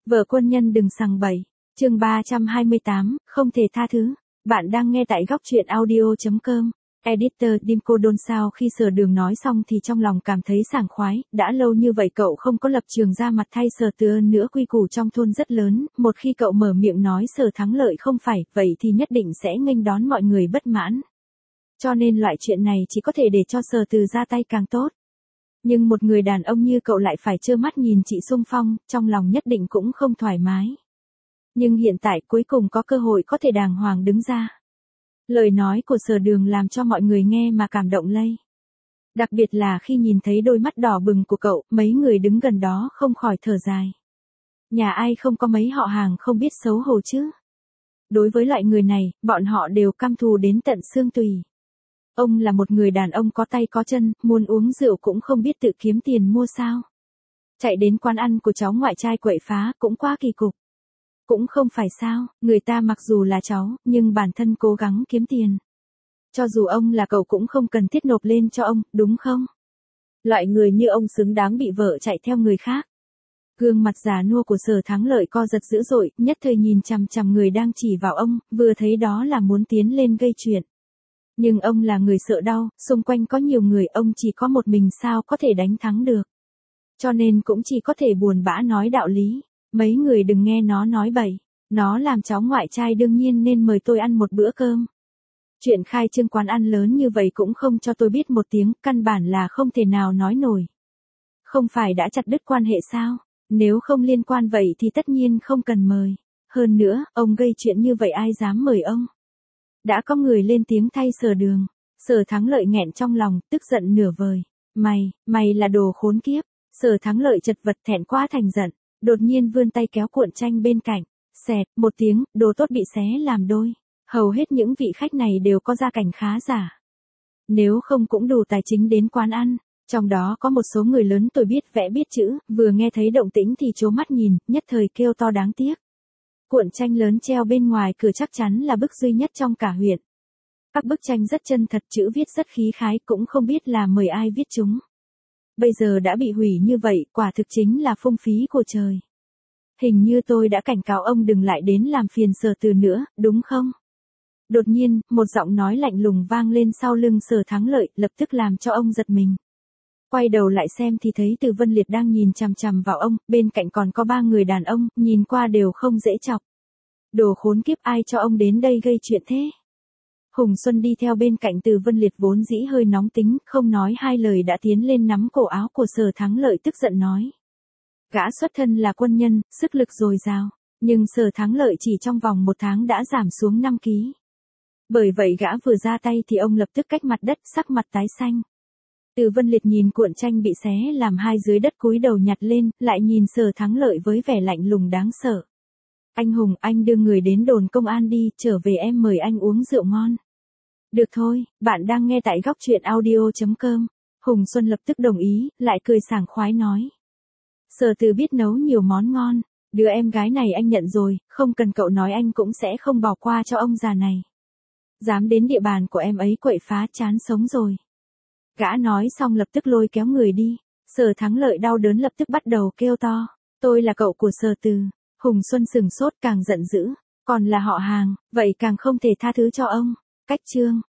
Vợ quân nhân đừng sằng bậy. Chương 328, không thể tha thứ. Bạn đang nghe tại góc truyện audio.com. Editor Dimco Don. Sau khi Sở Đường nói xong thì trong lòng cảm thấy sảng khoái, đã lâu như vậy cậu không có lập trường ra mặt thay Sở Từ Ân nữa, quy củ trong thôn rất lớn, một khi cậu mở miệng nói Sở Thắng Lợi không phải, vậy thì nhất định sẽ nghênh đón mọi người bất mãn. Cho nên loại chuyện này chỉ có thể để cho Sở Từ ra tay càng tốt. Nhưng một người đàn ông như cậu lại phải trơ mắt nhìn chị xung phong, trong lòng nhất định cũng không thoải mái. Nhưng hiện tại cuối cùng có cơ hội có thể đàng hoàng đứng ra. Lời nói của Sở Đường làm cho mọi người nghe mà cảm động lây. Đặc biệt là khi nhìn thấy đôi mắt đỏ bừng của cậu, mấy người đứng gần đó không khỏi thở dài. Nhà ai không có mấy họ hàng không biết xấu hổ chứ. Đối với loại người này, bọn họ đều căm thù đến tận xương tùy. Ông là một người đàn ông có tay có chân, muốn uống rượu cũng không biết tự kiếm tiền mua sao. Chạy đến quán ăn của cháu ngoại trai quậy phá cũng quá kỳ cục. Cũng không phải sao, người ta mặc dù là cháu, nhưng bản thân cố gắng kiếm tiền. Cho dù ông là cậu cũng không cần thiết nộp lên cho ông, đúng không? Loại người như ông xứng đáng bị vợ chạy theo người khác. Gương mặt già nua của Sở Thắng Lợi co giật dữ dội, nhất thời nhìn chằm chằm người đang chỉ vào ông, vừa thấy đó là muốn tiến lên gây chuyện. Nhưng ông là người sợ đau, xung quanh có nhiều người, ông chỉ có một mình sao có thể đánh thắng được. Cho nên cũng chỉ có thể buồn bã nói đạo lý. Mấy người đừng nghe nó nói bậy. Nó làm cháu ngoại trai đương nhiên nên mời tôi ăn một bữa cơm. Chuyện khai trương quán ăn lớn như vậy cũng không cho tôi biết một tiếng, căn bản là không thể nào nói nổi. Không phải đã chặt đứt quan hệ sao? Nếu không liên quan vậy thì tất nhiên không cần mời. Hơn nữa, ông gây chuyện như vậy ai dám mời ông? Đã có người lên tiếng thay Sở Đường. Sở Thắng Lợi nghẹn trong lòng, tức giận nửa vời. Mày là đồ khốn kiếp. Sở Thắng Lợi chật vật thẹn quá thành giận. Đột nhiên vươn tay kéo cuộn chanh bên cạnh. Xẹt, một tiếng, đồ tốt bị xé làm đôi. Hầu hết những vị khách này đều có gia cảnh khá giả. Nếu không cũng đủ tài chính đến quán ăn. Trong đó có một số người lớn tuổi biết vẽ biết chữ, vừa nghe thấy động tĩnh thì trố mắt nhìn, nhất thời kêu to đáng tiếc. Cuộn tranh lớn treo bên ngoài cửa chắc chắn là bức duy nhất trong cả huyện. Các bức tranh rất chân thật, chữ viết rất khí khái, cũng không biết là mời ai viết chúng. Bây giờ đã bị hủy như vậy, quả thực chính là phung phí của trời. Hình như tôi đã cảnh cáo ông đừng lại đến làm phiền Sở Từ nữa, đúng không? Đột nhiên, một giọng nói lạnh lùng vang lên sau lưng Sở Thắng Lợi, lập tức làm cho ông giật mình. Quay đầu lại xem thì thấy Từ Vân Liệt đang nhìn chằm chằm vào ông, bên cạnh còn có 3 người đàn ông, nhìn qua đều không dễ chọc. Đồ khốn kiếp, ai cho ông đến đây gây chuyện thế? Hùng Xuân đi theo bên cạnh Từ Vân Liệt vốn dĩ hơi nóng tính, không nói hai lời đã tiến lên nắm cổ áo của Sở Thắng Lợi tức giận nói. Gã xuất thân là quân nhân, sức lực dồi dào, nhưng Sở Thắng Lợi chỉ trong vòng 1 tháng đã giảm xuống 5 kg. Bởi vậy gã vừa ra tay thì ông lập tức cách mặt đất, sắc mặt tái xanh. Từ Vân Liệt nhìn cuộn tranh bị xé làm hai dưới đất cúi đầu nhặt lên, lại nhìn Sở Thắng Lợi với vẻ lạnh lùng đáng sợ. Anh Hùng, anh đưa người đến đồn công an đi, trở về em mời anh uống rượu ngon. Được thôi, bạn đang nghe tại góc truyện audio.com. Hùng Xuân lập tức đồng ý, lại cười sảng khoái nói. Sở Từ biết nấu nhiều món ngon, đứa em gái này anh nhận rồi, không cần cậu nói anh cũng sẽ không bỏ qua cho ông già này. Dám đến địa bàn của em ấy quậy phá, chán sống rồi. Gã nói xong lập tức lôi kéo người đi. Sở Thắng Lợi đau đớn lập tức bắt đầu kêu to. Tôi là cậu của Sở Từ. Hùng Xuân sừng sốt càng giận dữ. Còn là họ hàng, vậy càng không thể tha thứ cho ông. Cách chương.